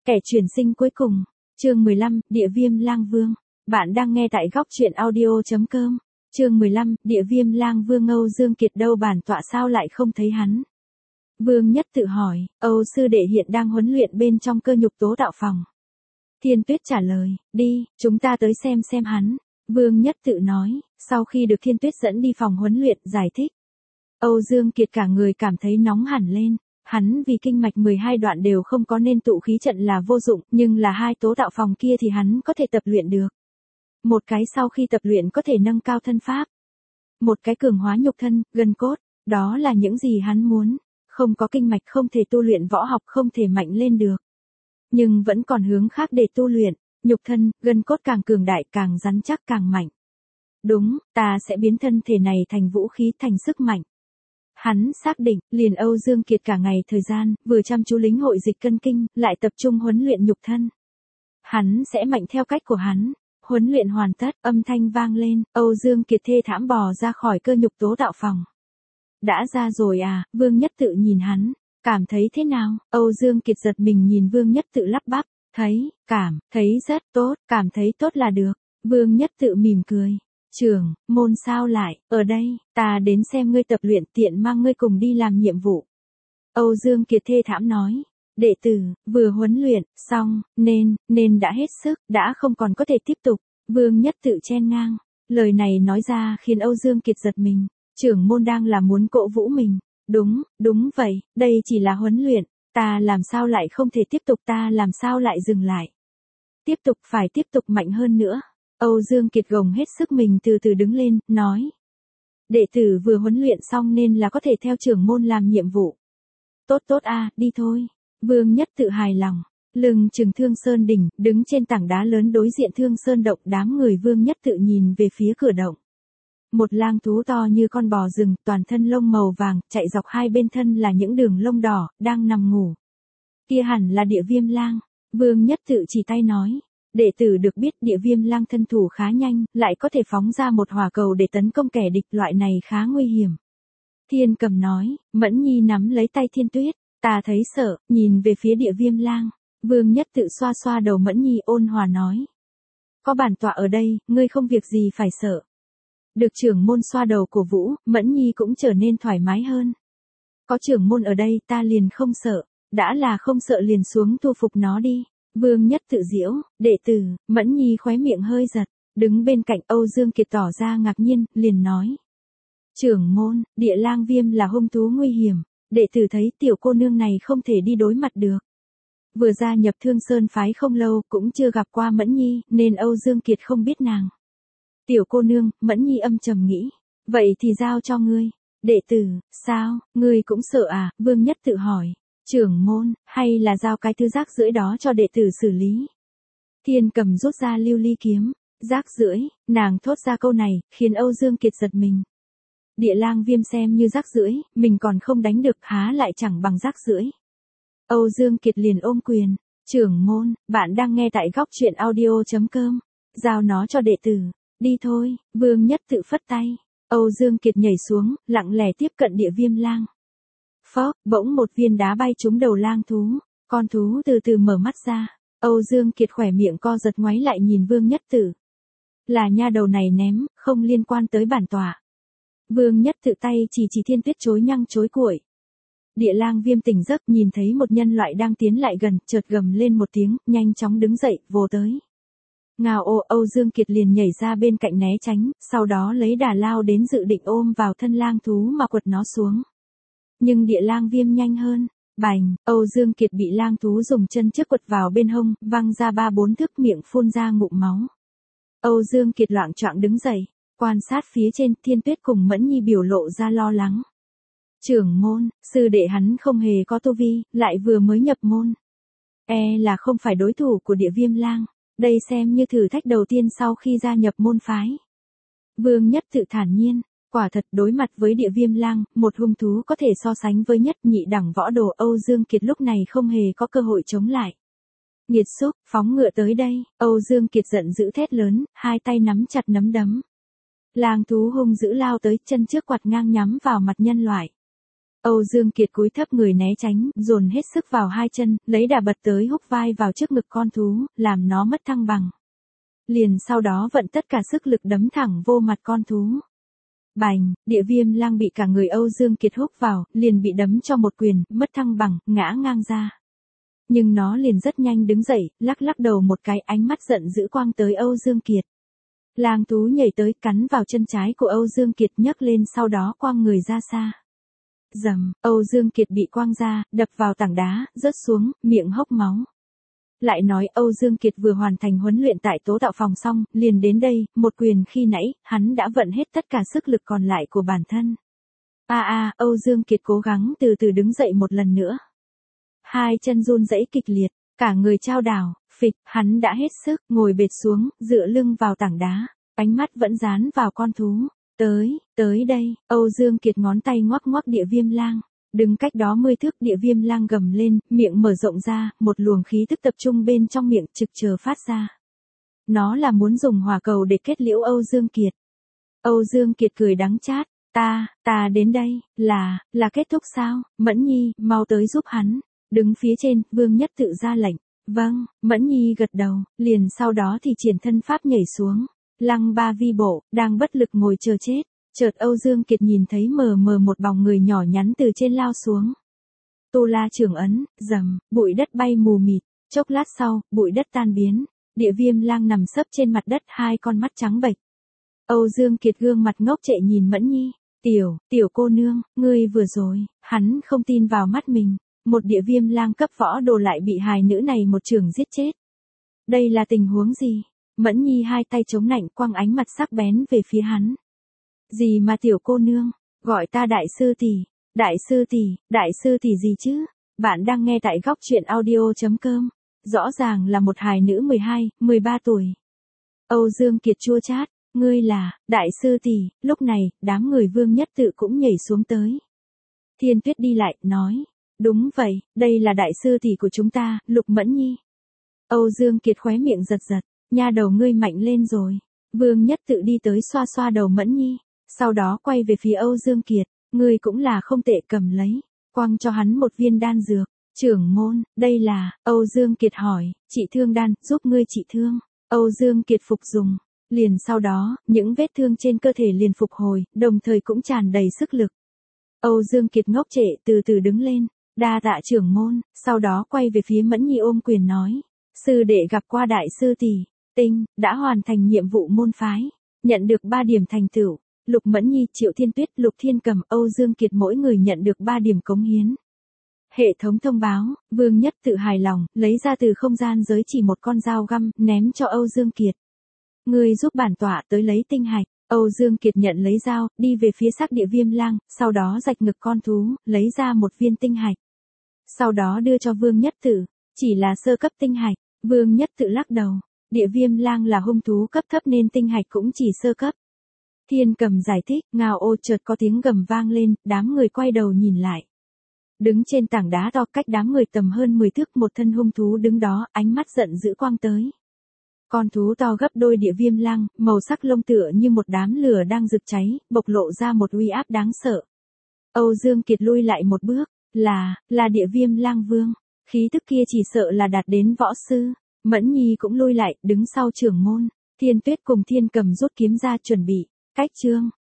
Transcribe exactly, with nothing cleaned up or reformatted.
Kẻ chuyển sinh cuối cùng, chương mười lăm, Địa Viêm Lang Vương. Bạn đang nghe tại góc truyện audio.com. Chương mười lăm, Địa Viêm Lang Vương. Âu Dương Kiệt đâu, bản tọa sao lại không thấy hắn? Vương Nhất tự hỏi. Âu sư đệ hiện đang huấn luyện bên trong Cơ Nhục Tố Đạo phòng. Thiên Tuyết trả lời, đi, chúng ta tới xem xem hắn. Vương Nhất tự nói, sau khi được Thiên Tuyết dẫn đi phòng huấn luyện, giải thích. Âu Dương Kiệt cả người cảm thấy nóng hẳn lên. Hắn vì kinh mạch mười hai đoạn đều không có nên tụ khí trận là vô dụng, nhưng là hai tố đạo phòng kia thì hắn có thể tập luyện được. Một cái sau khi tập luyện có thể nâng cao thân pháp. Một cái cường hóa nhục thân, gân cốt, đó là những gì hắn muốn. Không có kinh mạch không thể tu luyện võ học, không thể mạnh lên được. Nhưng vẫn còn hướng khác để tu luyện, nhục thân, gân cốt càng cường đại, càng rắn chắc, càng mạnh. Đúng, ta sẽ biến thân thể này thành vũ khí, thành sức mạnh. Hắn xác định, liền Âu Dương Kiệt cả ngày thời gian, vừa chăm chú lĩnh hội dịch cân kinh, lại tập trung huấn luyện nhục thân. Hắn sẽ mạnh theo cách của hắn. Huấn luyện hoàn tất, âm thanh vang lên, Âu Dương Kiệt thê thảm bò ra khỏi Cơ Nhục Tố Đạo phòng. Đã ra rồi à? Vương Nhất tự nhìn hắn, cảm thấy thế nào? Âu Dương Kiệt giật mình nhìn Vương Nhất tự lắp bắp, thấy, cảm, thấy rất tốt, cảm thấy tốt là được. Vương Nhất tự mỉm cười. Trưởng, môn sao lại, ở đây, ta đến xem ngươi tập luyện, tiện mang ngươi cùng đi làm nhiệm vụ. Âu Dương Kiệt thê thảm nói, đệ tử, vừa huấn luyện, xong, nên, nên đã hết sức, đã không còn có thể tiếp tục. Vương Nhất tự chen ngang, lời này nói ra khiến Âu Dương Kiệt giật mình, trưởng môn đang là muốn cổ vũ mình. Đúng, đúng vậy, đây chỉ là huấn luyện, ta làm sao lại không thể tiếp tục, ta làm sao lại dừng lại. Tiếp tục, phải tiếp tục mạnh hơn nữa. Âu Dương Kiệt gồng hết sức mình từ từ đứng lên, nói. Đệ tử vừa huấn luyện xong nên là có thể theo trưởng môn làm nhiệm vụ. Tốt tốt a, à, đi thôi. Vương Nhất tự hài lòng. Lưng chừng Thương Sơn đỉnh, đứng trên tảng đá lớn đối diện Thương Sơn động, đám người Vương Nhất tự nhìn về phía cửa động. Một lang thú to như con bò rừng, toàn thân lông màu vàng, chạy dọc hai bên thân là những đường lông đỏ, đang nằm ngủ. Kia hẳn là Địa Viêm Lang. Vương Nhất tự chỉ tay nói. Đệ tử được biết Địa Viêm Lang thân thủ khá nhanh, lại có thể phóng ra một hỏa cầu để tấn công kẻ địch, loại này khá nguy hiểm. Thiên Cầm nói, Mẫn Nhi nắm lấy tay Thiên Tuyết, ta thấy sợ, nhìn về phía Địa Viêm Lang. Vương Nhất tự xoa xoa đầu Mẫn Nhi, ôn hòa nói. Có bản tọa ở đây, ngươi không việc gì phải sợ. Được trưởng môn xoa đầu cổ vũ, Mẫn Nhi cũng trở nên thoải mái hơn. Có trưởng môn ở đây ta liền không sợ, đã là không sợ liền xuống thu phục nó đi. Vương Nhất tự diễu, đệ tử, Mẫn Nhi khóe miệng hơi giật, đứng bên cạnh Âu Dương Kiệt tỏ ra ngạc nhiên, liền nói. Trưởng môn, Địa Lang Viêm là hung thú nguy hiểm, đệ tử thấy tiểu cô nương này không thể đi đối mặt được. Vừa gia nhập Thương Sơn phái không lâu, cũng chưa gặp qua Mẫn Nhi, nên Âu Dương Kiệt không biết nàng. Tiểu cô nương, Mẫn Nhi âm trầm nghĩ, vậy thì giao cho ngươi. Đệ tử, sao, ngươi cũng sợ à? Vương Nhất tự hỏi. Trưởng môn, hay là giao cái thứ rác rưởi đó cho đệ tử xử lý? Thiên Cầm rút ra lưu ly kiếm, rác rưởi, nàng thốt ra câu này, khiến Âu Dương Kiệt giật mình. Địa Lang Viêm xem như rác rưởi, mình còn không đánh được, há lại chẳng bằng rác rưởi. Âu Dương Kiệt liền ôm quyền, trưởng môn, bạn đang nghe tại góc truyện audio.com, giao nó cho đệ tử, đi thôi. Vương Nhất tự phất tay, Âu Dương Kiệt nhảy xuống, lặng lẽ tiếp cận Địa Viêm Lang. Phốc, bỗng một viên đá bay trúng đầu lang thú, con thú từ từ mở mắt ra, Âu Dương Kiệt khỏe miệng co giật, ngoáy lại nhìn Vương Nhất tự. Là nha đầu này ném, không liên quan tới bản tọa. Vương Nhất tự tay chỉ chỉ Thiên Tuyết chối nhăng chối cuội. Địa Lang Viêm tỉnh giấc, nhìn thấy một nhân loại đang tiến lại gần, chợt gầm lên một tiếng, nhanh chóng đứng dậy, vồ tới. Ngao ô, Âu Dương Kiệt liền nhảy ra bên cạnh né tránh, sau đó lấy đà lao đến dự định ôm vào thân lang thú mà quật nó xuống. Nhưng Địa Lang Viêm nhanh hơn, bành, Âu Dương Kiệt bị lang thú dùng chân trước quật vào bên hông, văng ra ba bốn thước, miệng phun ra ngụm máu. Âu Dương Kiệt loạng choạng đứng dậy, quan sát phía trên. Thiên Tuyết cùng Mẫn Nhi biểu lộ ra lo lắng. Trưởng môn, sư đệ hắn không hề có tu vi, lại vừa mới nhập môn. E là không phải đối thủ của Địa Viêm Lang, đây xem như thử thách đầu tiên sau khi gia nhập môn phái. Vương Nhất tự thản nhiên. Quả thật, đối mặt với Địa Viêm Lang, một hung thú có thể so sánh với nhất nhị đẳng võ đồ, Âu Dương Kiệt lúc này không hề có cơ hội chống lại. Nghiệt xúc, phóng ngựa tới đây. Âu Dương Kiệt giận dữ thét lớn, hai tay nắm chặt nắm đấm. Lang thú hung dữ lao tới, chân trước quạt ngang nhắm vào mặt nhân loại. Âu Dương Kiệt cúi thấp người né tránh, dồn hết sức vào hai chân, lấy đà bật tới húc vai vào trước ngực con thú, làm nó mất thăng bằng. Liền sau đó vận tất cả sức lực đấm thẳng vô mặt con thú. Bành, Địa Viêm Lang bị cả người Âu Dương Kiệt húc vào, liền bị đấm cho một quyền, mất thăng bằng, ngã ngang ra. Nhưng nó liền rất nhanh đứng dậy, lắc lắc đầu một cái, ánh mắt giận dữ quang tới Âu Dương Kiệt. Lang thú nhảy tới cắn vào chân trái của Âu Dương Kiệt nhấc lên sau đó quăng người ra xa. Dầm, Âu Dương Kiệt bị quăng ra, đập vào tảng đá, rớt xuống, miệng hốc máu. Lại nói Âu Dương Kiệt vừa hoàn thành huấn luyện tại tố tạo phòng xong, liền đến đây, một quyền khi nãy, hắn đã vận hết tất cả sức lực còn lại của bản thân. A a, Âu Dương Kiệt cố gắng từ từ đứng dậy một lần nữa. Hai chân run rẩy kịch liệt, cả người chao đảo, phịch, hắn đã hết sức, ngồi bệt xuống, dựa lưng vào tảng đá, ánh mắt vẫn dán vào con thú. Tới, tới đây, Âu Dương Kiệt ngón tay ngoắc ngoắc Địa Viêm Lang. Đứng cách đó mươi thước, Địa Viêm Lang gầm lên, miệng mở rộng ra, một luồng khí tức tập trung bên trong miệng trực chờ phát ra. Nó là muốn dùng hỏa cầu để kết liễu Âu Dương Kiệt. Âu Dương Kiệt cười đắng chát, ta, ta đến đây, là, là kết thúc sao, Mẫn Nhi, mau tới giúp hắn. Đứng phía trên, Vương Nhất tự ra lệnh. Vâng, Mẫn Nhi gật đầu, liền sau đó thì triển thân pháp nhảy xuống. Lăng ba vi bộ, đang bất lực ngồi chờ chết. Chợt Âu Dương Kiệt nhìn thấy mờ mờ một bóng người nhỏ nhắn từ trên lao xuống. Tu La Trường Ấn, rầm, bụi đất bay mù mịt, chốc lát sau, bụi đất tan biến, Địa Viêm Lang nằm sấp trên mặt đất, hai con mắt trắng bệch. Âu Dương Kiệt gương mặt ngốc trệ nhìn Mẫn Nhi, "Tiểu, tiểu cô nương, ngươi vừa rồi." Hắn không tin vào mắt mình, một Địa Viêm Lang cấp võ đồ lại bị hài nữ này một chưởng giết chết. Đây là tình huống gì? Mẫn Nhi hai tay chống nạnh quăng ánh mặt sắc bén về phía hắn. Gì mà tiểu cô nương, gọi ta đại sư tỷ, đại sư tỷ, đại sư tỷ gì chứ? Bạn đang nghe tại góc truyện audio chấm com. Rõ ràng là một hài nữ mười hai, mười ba tuổi. Âu Dương Kiệt chua chát, ngươi là, đại sư tỷ, lúc này, đám người Vương Nhất Tự cũng nhảy xuống tới. Thiên Tuyết đi lại, nói, đúng vậy, đây là đại sư tỷ của chúng ta, Lục Mẫn Nhi. Âu Dương Kiệt khóe miệng giật giật, nha đầu ngươi mạnh lên rồi. Vương Nhất Tự đi tới xoa xoa đầu Mẫn Nhi, sau đó quay về phía Âu Dương Kiệt, ngươi cũng là không tệ, cầm lấy, quăng cho hắn một viên đan dược. Trưởng môn, đây là, Âu Dương Kiệt hỏi, trị thương đan, giúp ngươi trị thương. Âu Dương Kiệt phục dùng, liền sau đó, những vết thương trên cơ thể liền phục hồi, đồng thời cũng tràn đầy sức lực. Âu Dương Kiệt ngốc trệ từ từ đứng lên, đa tạ trưởng môn, sau đó quay về phía Mẫn Nhi ôm quyền nói, sư đệ gặp qua đại sư tỷ, Tinh, đã hoàn thành nhiệm vụ môn phái, nhận được ba điểm thành tựu. Lục Mẫn Nhi, Triệu Thiên Tuyết, Lục Thiên Cầm, Âu Dương Kiệt mỗi người nhận được ba điểm cống hiến. Hệ thống thông báo, Vương Nhất Tự hài lòng, lấy ra từ không gian giới chỉ một con dao găm, ném cho Âu Dương Kiệt. Ngươi giúp bản tọa tới lấy tinh hạch. Âu Dương Kiệt nhận lấy dao, đi về phía xác Địa Viêm Lang, sau đó rạch ngực con thú, lấy ra một viên tinh hạch. Sau đó đưa cho Vương Nhất Tự, chỉ là sơ cấp tinh hạch. Vương Nhất Tự lắc đầu, Địa Viêm Lang là hung thú cấp thấp nên tinh hạch cũng chỉ sơ cấp. Thiên Cầm giải thích, ngao ô, chợt có tiếng gầm vang lên, đám người quay đầu nhìn lại. Đứng trên tảng đá to cách đám người tầm hơn mười thước, một thân hung thú đứng đó, ánh mắt giận dữ quang tới. Con thú to gấp đôi Địa Viêm Lang, màu sắc lông tựa như một đám lửa đang rực cháy, bộc lộ ra một uy áp đáng sợ. Âu Dương Kiệt lui lại một bước, là, là Địa Viêm Lang Vương, khí tức kia chỉ sợ là đạt đến võ sư. Mẫn Nhi cũng lui lại, đứng sau trưởng môn. Thiên Tuyết cùng Thiên Cầm rút kiếm ra chuẩn bị, cách chương.